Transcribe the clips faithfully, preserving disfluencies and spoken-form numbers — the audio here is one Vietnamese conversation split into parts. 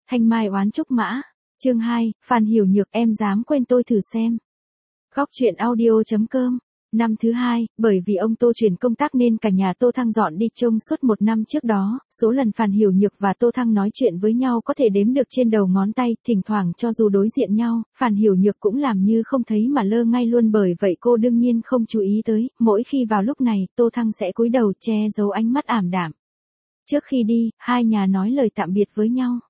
Thanh Mai oán trúc mã. Chương hai, Phan Hiểu Nhược em dám quên tôi thử xem. Góc truyện audio chấm com. Năm thứ hai, bởi vì ông Tô chuyển công tác nên cả nhà Tô Thăng dọn đi trông suốt một năm trước đó, số lần Phan Hiểu Nhược và Tô Thăng nói chuyện với nhau có thể đếm được trên đầu ngón tay, thỉnh thoảng cho dù đối diện nhau, Phan Hiểu Nhược cũng làm như không thấy mà lơ ngay luôn, bởi vậy cô đương nhiên không chú ý tới, mỗi khi vào lúc này, Tô Thăng sẽ cúi đầu che giấu ánh mắt ảm đạm. Trước khi đi, hai nhà nói lời tạm biệt với nhau.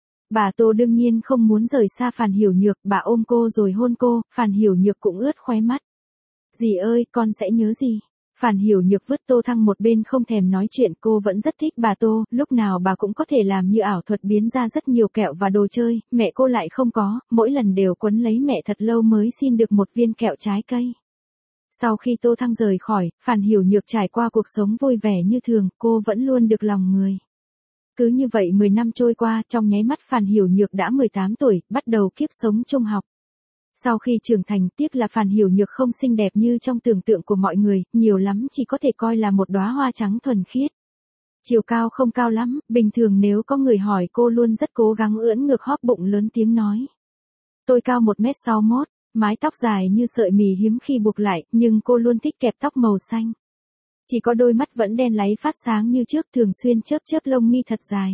Bà Tô đương nhiên không muốn rời xa Phan Hiểu Nhược, bà ôm cô rồi hôn cô, Phan Hiểu Nhược cũng ướt khóe mắt. Dì ơi, con sẽ nhớ dì. Phan Hiểu Nhược vứt Tô Thăng một bên không thèm nói chuyện, cô vẫn rất thích bà Tô, lúc nào bà cũng có thể làm như ảo thuật biến ra rất nhiều kẹo và đồ chơi, mẹ cô lại không có, mỗi lần đều quấn lấy mẹ thật lâu mới xin được một viên kẹo trái cây. Sau khi Tô Thăng rời khỏi, Phan Hiểu Nhược trải qua cuộc sống vui vẻ như thường, cô vẫn luôn được lòng người. Cứ như vậy mười năm trôi qua, trong nháy mắt Phan Hiểu Nhược đã mười tám tuổi, bắt đầu kiếp sống trung học. Sau khi trưởng thành, tiếc là Phan Hiểu Nhược không xinh đẹp như trong tưởng tượng của mọi người, nhiều lắm chỉ có thể coi là một đóa hoa trắng thuần khiết. Chiều cao không cao lắm, bình thường nếu có người hỏi cô luôn rất cố gắng ưỡn ngực hóp bụng lớn tiếng nói. Tôi cao một mét sáu mươi mốt, mái tóc dài như sợi mì hiếm khi buộc lại, nhưng cô luôn thích kẹp tóc màu xanh. Chỉ có đôi mắt vẫn đen láy phát sáng như trước, thường xuyên chớp chớp lông mi thật dài.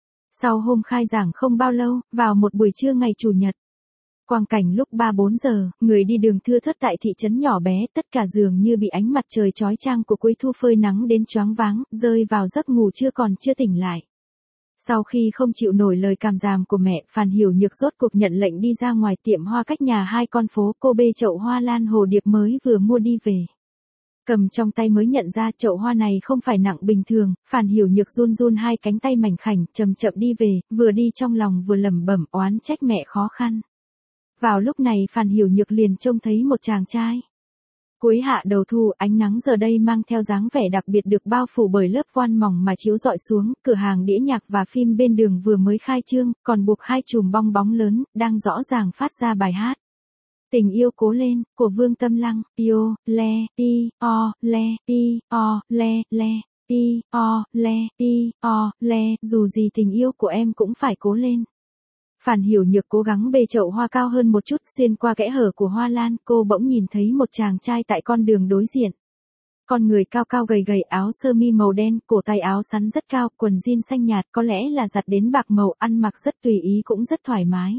Sau hôm khai giảng không bao lâu, vào một buổi trưa ngày Chủ nhật. Quang cảnh lúc ba bốn giờ, người đi đường thưa thớt tại thị trấn nhỏ bé, tất cả dường như bị ánh mặt trời chói chang của cuối thu phơi nắng đến choáng váng, rơi vào giấc ngủ chưa còn chưa tỉnh lại. Sau khi không chịu nổi lời càm ràm của mẹ, Phan Hiểu Nhược rốt cuộc nhận lệnh đi ra ngoài tiệm hoa cách nhà hai con phố, cô bê chậu hoa lan hồ điệp mới vừa mua đi về. Cầm trong tay mới nhận ra chậu hoa này không phải nặng bình thường, Phan Hiểu Nhược run run hai cánh tay mảnh khảnh, chậm chậm đi về, vừa đi trong lòng vừa lẩm bẩm oán trách mẹ khó khăn. Vào lúc này Phan Hiểu Nhược liền trông thấy một chàng trai. Cuối hạ đầu thu, ánh nắng giờ đây mang theo dáng vẻ đặc biệt được bao phủ bởi lớp voan mỏng mà chiếu rọi xuống, cửa hàng đĩa nhạc và phim bên đường vừa mới khai trương, còn buộc hai chùm bong bóng lớn, đang rõ ràng phát ra bài hát. Tình yêu cố lên, của Vương Tâm Lăng, Io, le, ti, o, le, ti, o, le, le, ti, o, le, ti, o, le, dù gì tình yêu của em cũng phải cố lên. Phan Hiểu Nhược cố gắng bê chậu hoa cao hơn một chút, xuyên qua kẽ hở của hoa lan, cô bỗng nhìn thấy một chàng trai tại con đường đối diện. Con người cao cao gầy gầy, áo sơ mi màu đen, cổ tay áo sắn rất cao, quần jean xanh nhạt, có lẽ là giặt đến bạc màu, ăn mặc rất tùy ý cũng rất thoải mái.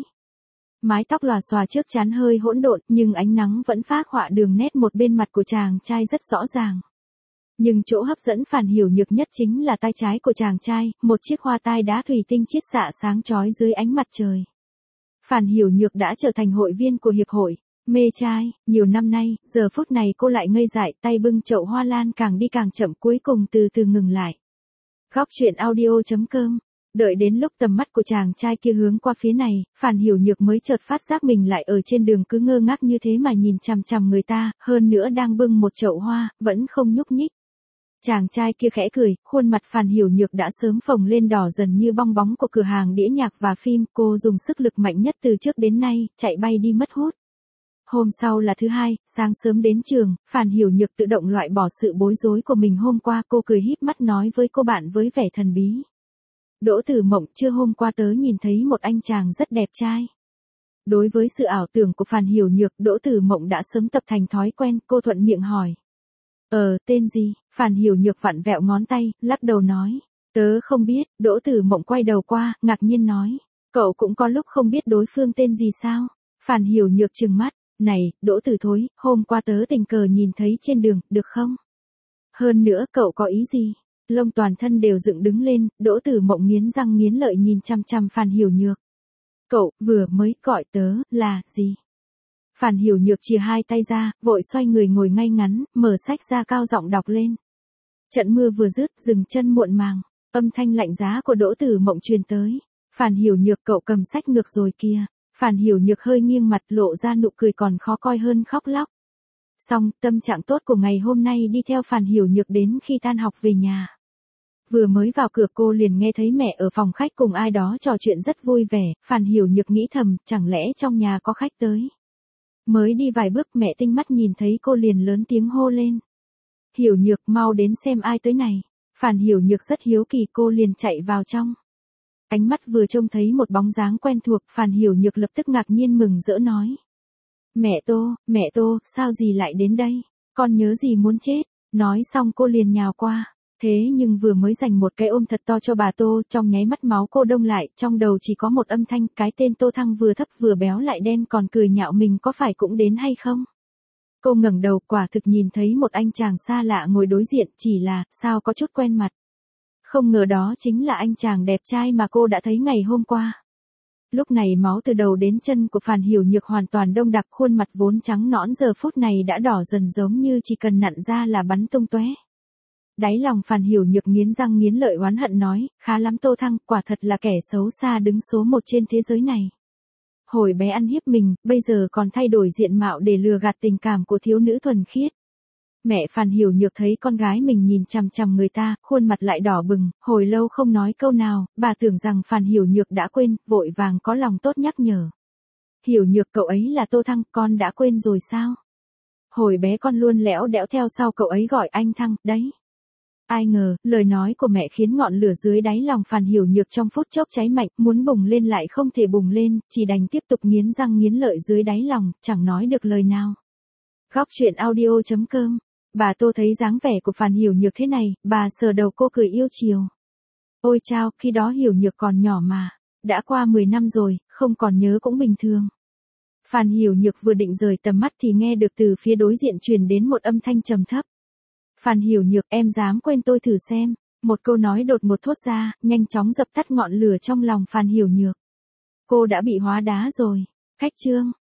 Mái tóc lòa xòa trước trán hơi hỗn độn, nhưng ánh nắng vẫn phác họa đường nét một bên mặt của chàng trai rất rõ ràng. Nhưng chỗ hấp dẫn Phan Hiểu Nhược nhất chính là tay trái của chàng trai, một chiếc hoa tai đá thủy tinh chiết xạ sáng chói dưới ánh mặt trời. Phan Hiểu Nhược đã trở thành hội viên của hiệp hội mê trai, nhiều năm nay, giờ phút này cô lại ngây dại, tay bưng chậu hoa lan càng đi càng chậm, cuối cùng từ từ ngừng lại. Góc truyện audio chấm com. Đợi đến lúc tầm mắt của chàng trai kia hướng qua phía này, Phan Hiểu Nhược mới chợt phát giác mình lại ở trên đường cứ ngơ ngác như thế mà nhìn chằm chằm người ta, hơn nữa đang bưng một chậu hoa, vẫn không nhúc nhích. Chàng trai kia khẽ cười, khuôn mặt Phan Hiểu Nhược đã sớm phồng lên đỏ dần như bong bóng của cửa hàng đĩa nhạc và phim, cô dùng sức lực mạnh nhất từ trước đến nay, chạy bay đi mất hút. Hôm sau là thứ hai, sáng sớm đến trường, Phan Hiểu Nhược tự động loại bỏ sự bối rối của mình hôm qua, cô cười híp mắt nói với cô bạn với vẻ thần bí. Đỗ Tử Mộng, trưa hôm qua tớ nhìn thấy một anh chàng rất đẹp trai. Đối với sự ảo tưởng của Phan Hiểu Nhược, Đỗ Tử Mộng đã sớm tập thành thói quen, cô thuận miệng hỏi. Ờ, tên gì? Phan Hiểu Nhược vặn vẹo ngón tay, lắc đầu nói. Tớ không biết, Đỗ Tử Mộng quay đầu qua, ngạc nhiên nói. Cậu cũng có lúc không biết đối phương tên gì sao? Phan Hiểu Nhược trừng mắt. Này, Đỗ Tử thối, hôm qua tớ tình cờ nhìn thấy trên đường, được không? Hơn nữa cậu có ý gì? Lông toàn thân đều dựng đứng lên, Đỗ Tử Mộng nghiến răng nghiến lợi nhìn chăm chăm Phan Hiểu Nhược. Cậu, vừa mới gọi tớ, là, gì? Phan Hiểu Nhược chìa hai tay ra, vội xoay người ngồi ngay ngắn, mở sách ra cao giọng đọc lên. Trận mưa vừa dứt, dừng chân muộn màng, âm thanh lạnh giá của Đỗ Tử Mộng truyền tới. Phan Hiểu Nhược, cậu cầm sách ngược rồi kìa. Phan Hiểu Nhược hơi nghiêng mặt, lộ ra nụ cười còn khó coi hơn khóc lóc. Xong, tâm trạng tốt của ngày hôm nay đi theo Phan Hiểu Nhược đến khi tan học về nhà. Vừa mới vào cửa cô liền nghe thấy mẹ ở phòng khách cùng ai đó trò chuyện rất vui vẻ, Phan Hiểu Nhược nghĩ thầm, chẳng lẽ trong nhà có khách tới. Mới đi vài bước mẹ tinh mắt nhìn thấy cô liền lớn tiếng hô lên. Hiểu Nhược, mau đến xem ai tới này. Phan Hiểu Nhược rất hiếu kỳ, cô liền chạy vào trong. Ánh mắt vừa trông thấy một bóng dáng quen thuộc, Phan Hiểu Nhược lập tức ngạc nhiên mừng rỡ nói. Mẹ Tô, mẹ Tô, sao dì lại đến đây? Con nhớ dì muốn chết. Nói xong cô liền nhào qua. Thế nhưng vừa mới dành một cái ôm thật to cho bà Tô, trong nháy mắt máu cô đông lại, trong đầu chỉ có một âm thanh, cái tên Tô Thăng vừa thấp vừa béo lại đen còn cười nhạo mình có phải cũng đến hay không? Cô ngẩng đầu quả thực nhìn thấy một anh chàng xa lạ ngồi đối diện, chỉ là, sao có chút quen mặt. Không ngờ đó chính là anh chàng đẹp trai mà cô đã thấy ngày hôm qua. Lúc này máu từ đầu đến chân của Phan Hiểu Nhược hoàn toàn đông đặc, khuôn mặt vốn trắng nõn giờ phút này đã đỏ dần giống như chỉ cần nặn ra là bắn tung tóe. Đáy lòng Phan Hiểu Nhược nghiến răng nghiến lợi oán hận nói, khá lắm Tô Thăng, quả thật là kẻ xấu xa đứng số một trên thế giới này. Hồi bé ăn hiếp mình, bây giờ còn thay đổi diện mạo để lừa gạt tình cảm của thiếu nữ thuần khiết. Mẹ Phan Hiểu Nhược thấy con gái mình nhìn chằm chằm người ta, khuôn mặt lại đỏ bừng, hồi lâu không nói câu nào, bà tưởng rằng Phan Hiểu Nhược đã quên, vội vàng có lòng tốt nhắc nhở. Hiểu Nhược cậu ấy là Tô Thăng, con đã quên rồi sao? Hồi bé con luôn lẽo đẽo theo sau cậu ấy gọi anh Thăng, đấy. Ai ngờ, lời nói của mẹ khiến ngọn lửa dưới đáy lòng Phan Hiểu Nhược trong phút chốc cháy mạnh, muốn bùng lên lại không thể bùng lên, chỉ đành tiếp tục nghiến răng nghiến lợi dưới đáy lòng, chẳng nói được lời nào. Góc truyện audio chấm com. Bà Tô thấy dáng vẻ của Phan Hiểu Nhược thế này, bà sờ đầu cô cười yêu chiều. Ôi chao, khi đó Hiểu Nhược còn nhỏ mà. Đã qua mười năm rồi, không còn nhớ cũng bình thường. Phan Hiểu Nhược vừa định rời tầm mắt thì nghe được từ phía đối diện truyền đến một âm thanh trầm thấp. Phan Hiểu Nhược, em dám quên tôi thử xem. Một câu nói đột ngột thốt ra, nhanh chóng dập tắt ngọn lửa trong lòng Phan Hiểu Nhược. Cô đã bị hóa đá rồi. Khách chương.